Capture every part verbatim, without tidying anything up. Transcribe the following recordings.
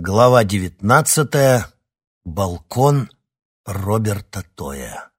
Глава девятнадцатая. Балкон Роберта Тоя.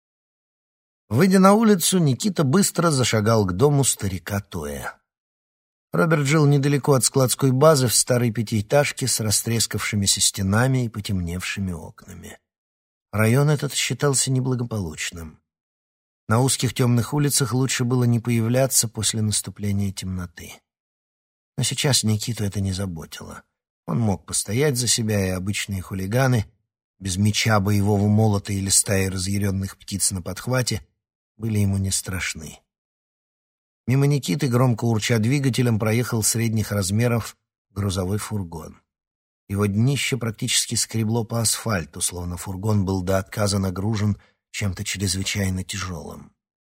Выйдя на улицу, Никита быстро зашагал к дому старика Тоя. Роберт жил недалеко от складской базы в старой пятиэтажке с растрескавшимися стенами и потемневшими окнами. Район этот считался неблагополучным. На узких темных улицах лучше было не появляться после наступления темноты. Но сейчас Никиту это не заботило. Он мог постоять за себя, и обычные хулиганы, без меча, боевого молота или стаи разъяренных птиц на подхвате, были ему не страшны. Мимо Никиты, громко урча двигателем, проехал средних размеров грузовой фургон. Его днище практически скребло по асфальту, словно фургон был до отказа нагружен чем-то чрезвычайно тяжелым.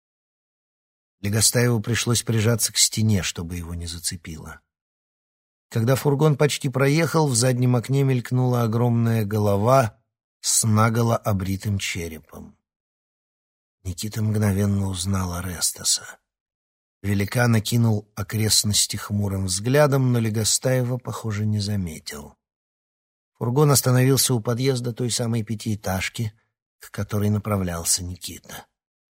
Легостаеву пришлось прижаться к стене, чтобы его не зацепило. Когда фургон почти проехал, в заднем окне мелькнула огромная голова с наголо обритым черепом. Никита мгновенно узнал Орестеса. Великан окинул окрестности хмурым взглядом, но Легостаева, похоже, не заметил. Фургон остановился у подъезда той самой пятиэтажки, к которой направлялся Никита.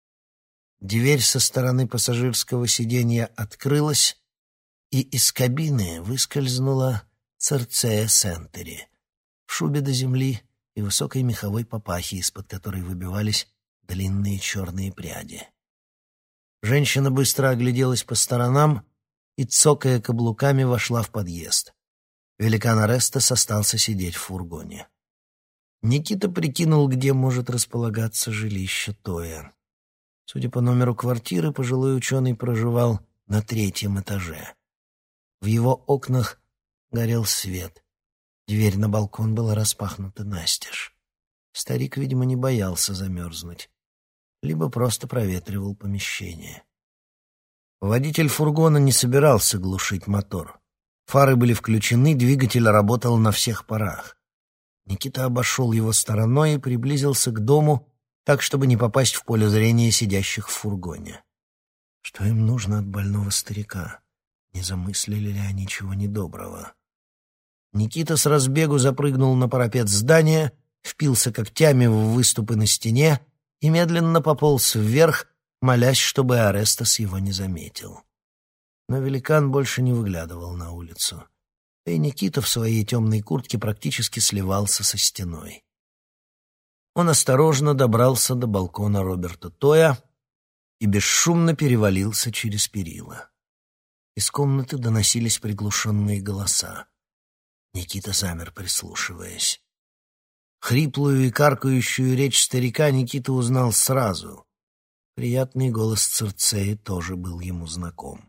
Дверь со стороны пассажирского сиденья открылась, и из кабины выскользнула Цирцея Сентери в шубе до земли и высокой меховой папахе, из-под которой выбивались длинные черные пряди. Женщина быстро огляделась по сторонам и, цокая каблуками, вошла в подъезд. Великан Орестес остался сидеть в фургоне. Никита прикинул, где может располагаться жилище Тоя. Судя по номеру квартиры, пожилой ученый проживал на третьем этаже. В его окнах горел свет. Дверь на балкон была распахнута настежь. Старик, видимо, не боялся замерзнуть, либо просто проветривал помещение. Водитель фургона не собирался глушить мотор. Фары были включены, двигатель работал на всех парах. Никита обошел его стороной и приблизился к дому, так, чтобы не попасть в поле зрения сидящих в фургоне. Что им нужно от больного старика? Не замыслили ли они чего недоброго? Никита с разбегу запрыгнул на парапет здания, впился когтями в выступы на стене и медленно пополз вверх, молясь, чтобы Орестес его не заметил. Но великан больше не выглядывал на улицу. Да и Никита в своей темной куртке практически сливался со стеной. Он осторожно добрался до балкона Роберта Тоя и бесшумно перевалился через перила. Из комнаты доносились приглушенные голоса. Никита замер, прислушиваясь. Хриплую и каркающую речь старика Никита узнал сразу. Приятный голос Цирцеи тоже был ему знаком.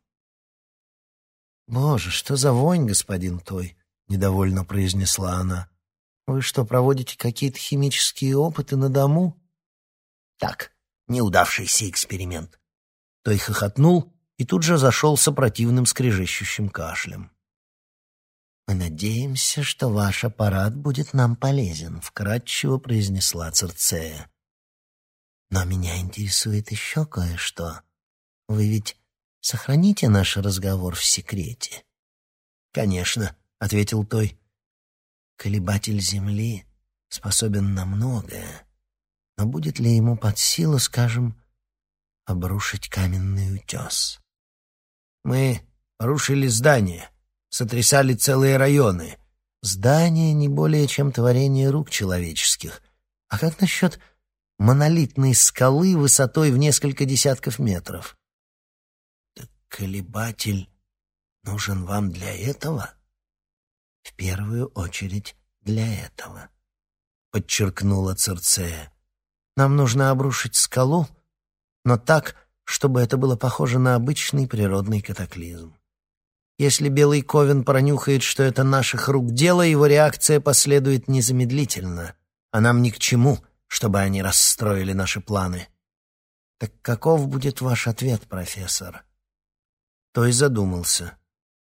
«Боже, что за вонь, господин Той!» — недовольно произнесла она. «Вы что, проводите какие-то химические опыты на дому?» «Так, неудавшийся эксперимент». Той хохотнул и тут же зашелся противным скрежещущим кашлем. «Мы надеемся, что ваш аппарат будет нам полезен», — вкратчиво произнесла Цирцея. «Но меня интересует еще кое-что. Вы ведь сохраните наш разговор в секрете?» «Конечно», — ответил Той. «Колебатель Земли способен на многое, но будет ли ему под силу, скажем, обрушить каменный утес?» «Мы порушили здание, сотрясали целые районы». «Здание не более чем творение рук человеческих. А как насчет монолитной скалы высотой в несколько десятков метров?» «Так колебатель нужен вам для этого?» «В первую очередь для этого», — подчеркнула Цирцея. «Нам нужно обрушить скалу, но так, чтобы это было похоже на обычный природный катаклизм. Если Белый Ковен пронюхает, что это наших рук дело, его реакция последует незамедлительно, а нам ни к чему, чтобы они расстроили наши планы. Так каков будет ваш ответ, профессор?» Той задумался.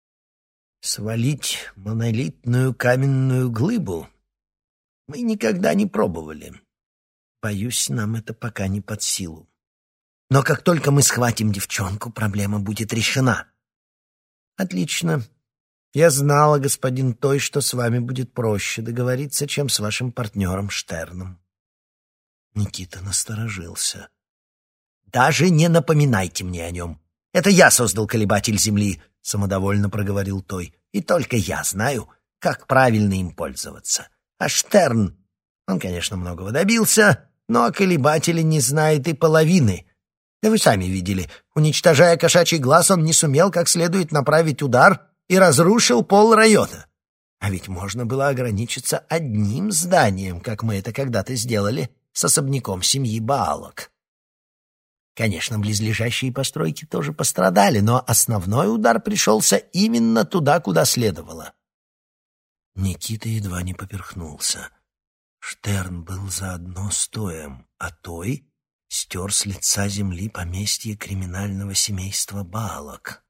«Свалить монолитную каменную глыбу? Мы никогда не пробовали. Боюсь, нам это пока не под силу. Но как только мы схватим девчонку, проблема будет решена». «Отлично. Я знала, господин Той, что с вами будет проще договориться, чем с вашим партнером Штерном. Никита насторожился. «Даже не напоминайте мне о нем. Это я создал колебатель Земли», — самодовольно проговорил Той. «И только я знаю, как правильно им пользоваться. А Штерн, он, конечно, многого добился, но о колебателе не знает и половины. Да вы сами видели, уничтожая кошачий глаз, он не сумел как следует направить удар и разрушил пол района. А ведь можно было ограничиться одним зданием, как мы это когда-то сделали с особняком семьи Баалок. Конечно, близлежащие постройки тоже пострадали, но основной удар пришелся именно туда, куда следовало». Никита едва не поперхнулся. Штерн был заодно с Тоем, а Той стер с лица земли поместье криминального семейства Баалок.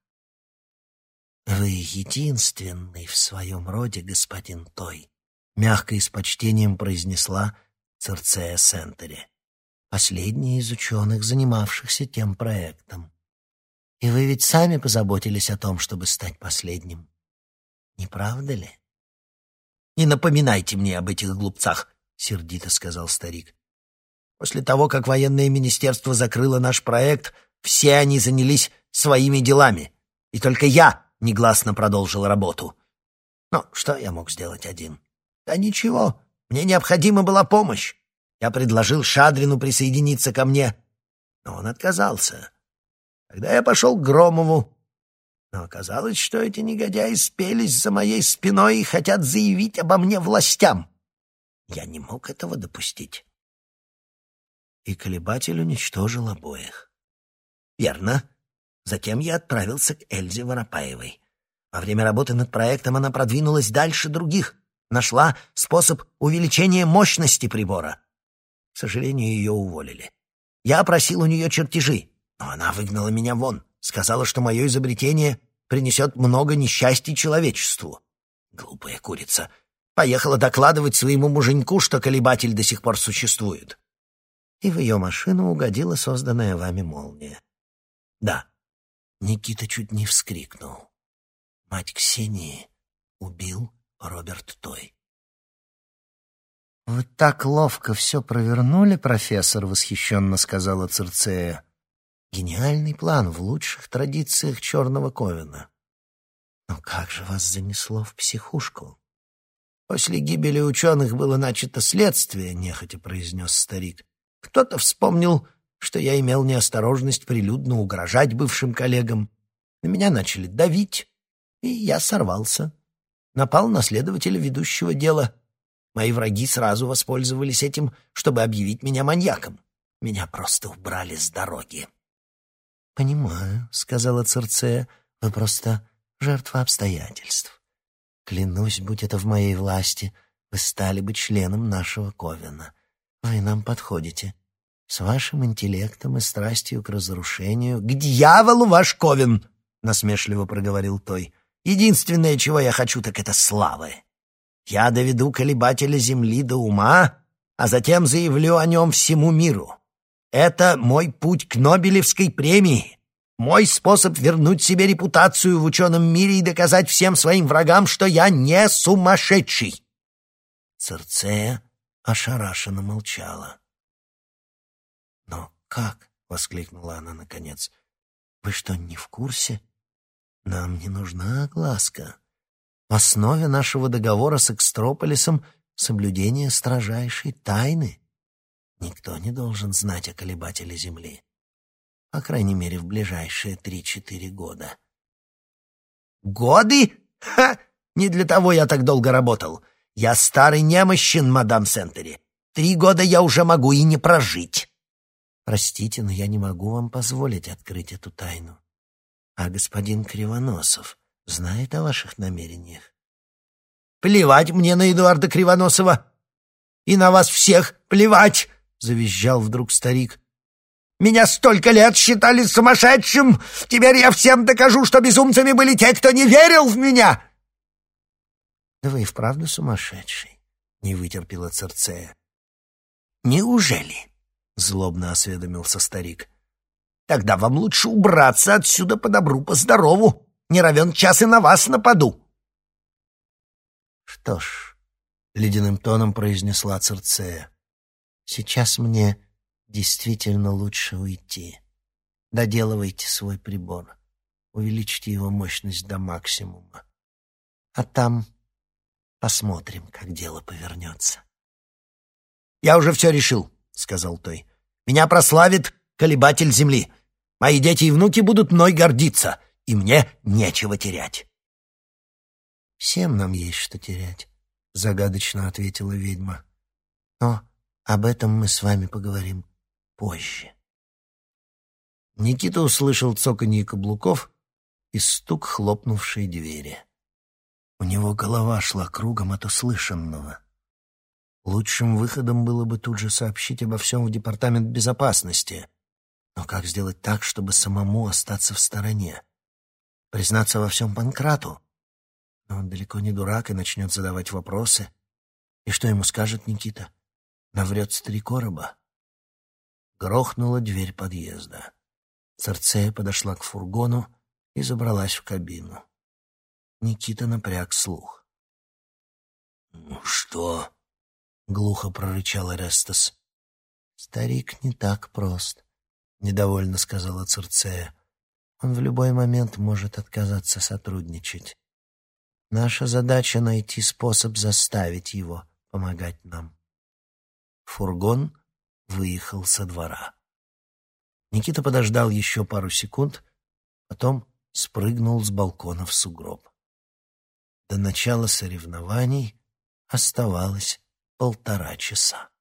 «Вы единственный в своем роде, господин Той», — мягко и с почтением произнесла Цирцея Сентери, последняя из ученых, занимавшихся тем проектом. «И вы ведь сами позаботились о том, чтобы стать последним. Не правда ли?» «Не напоминайте мне об этих глупцах», — сердито сказал старик. «После того, как военное министерство закрыло наш проект, все они занялись своими делами, и только я негласно продолжил работу. Но что я мог сделать один? Да ничего, мне необходима была помощь. Я предложил Шадрину присоединиться ко мне, но он отказался. Тогда я пошел к Громову, но оказалось, что эти негодяи спелись за моей спиной и хотят заявить обо мне властям. Я не мог этого допустить». И колебатель уничтожил обоих. «Верно. Затем я отправился к Эльзе Воропаевой. Во время работы над проектом она продвинулась дальше других, нашла способ увеличения мощности прибора. К сожалению, ее уволили. Я просил у нее чертежи, но она выгнала меня вон, сказала, что мое изобретение принесет много несчастий человечеству. Глупая курица. Поехала докладывать своему муженьку, что колебатель до сих пор существует. И в ее машину угодила созданная вами молния. Да». Никита чуть не вскрикнул. Мать Ксении убил Роберт Той. «Вы так ловко все провернули, профессор», — восхищенно сказала Цирцея. «Гениальный план в лучших традициях черного Ковена. Но как же вас занесло в психушку?» «После гибели ученых было начато следствие», — нехотя произнес старик. «Кто-то вспомнил, что я имел неосторожность прилюдно угрожать бывшим коллегам. На меня начали давить, и я сорвался. Напал на следователя ведущего дела. Мои враги сразу воспользовались этим, чтобы объявить меня маньяком. Меня просто убрали с дороги». «Понимаю», — сказала Цирцея, — «вы просто жертва обстоятельств. Клянусь, будь это в моей власти, вы стали бы членом нашего Ковена. Вы нам подходите. С вашим интеллектом и страстью к разрушению...» «К дьяволу ваш Ковен!» — насмешливо проговорил Той. «Единственное, чего я хочу, так это славы. Я доведу колебателя Земли до ума, а затем заявлю о нем всему миру. Это мой путь к Нобелевской премии, мой способ вернуть себе репутацию в ученом мире и доказать всем своим врагам, что я не сумасшедший». Цирцея ошарашенно молчала. «Но как?» — воскликнула она наконец. «Вы что, не в курсе? Нам не нужна огласка. В основе нашего договора с Экстрополисом соблюдение строжайшей тайны. Никто не должен знать о колебателе Земли. По крайней мере, в ближайшие три-четыре года». «Годы? Ха! Не для того я так долго работал. Я старый немощен, мадам Сентери. Три года я уже могу и не прожить». «Простите, но я не могу вам позволить открыть эту тайну. А господин Кривоносов знает о ваших намерениях?» «Плевать мне на Эдуарда Кривоносова! И на вас всех плевать!» — завизжал вдруг старик. «Меня столько лет считали сумасшедшим! Теперь я всем докажу, что безумцами были те, кто не верил в меня!» «Да вы и вправду сумасшедший», — не вытерпела Цирцея. «Неужели?» — злобно осведомился старик. «Тогда вам лучше убраться отсюда по добру, по здорову. Не равен час и на вас нападу. «Что ж», — ледяным тоном произнесла Цирцея, — «сейчас мне действительно лучше уйти. Доделывайте свой прибор, увеличьте его мощность до максимума. А там посмотрим, как дело повернется». «Я уже все решил», — сказал Той. «Меня прославит колебатель земли. Мои дети и внуки будут мной гордиться, и мне нечего терять». «Всем нам есть что терять», — загадочно ответила ведьма. «Но об этом мы с вами поговорим позже». Никита услышал цоканье каблуков и стук хлопнувшей двери. У него голова шла кругом от услышанного. Лучшим выходом было бы тут же сообщить обо всем в департамент безопасности. Но как сделать так, чтобы самому остаться в стороне? Признаться во всем Панкрату? Но он далеко не дурак и начнет задавать вопросы. И что ему скажет Никита? Наврет с три короба? Грохнула дверь подъезда. Цирцея подошла к фургону и забралась в кабину. Никита напряг слух. «Ну что?» — глухо прорычал Орестес. «Старик не так прост», — недовольно сказала Цирцея. «Он в любой момент может отказаться сотрудничать. Наша задача — найти способ заставить его помогать нам». Фургон выехал со двора. Никита подождал еще пару секунд, потом спрыгнул с балкона в сугроб. До начала соревнований оставалось полтора часа.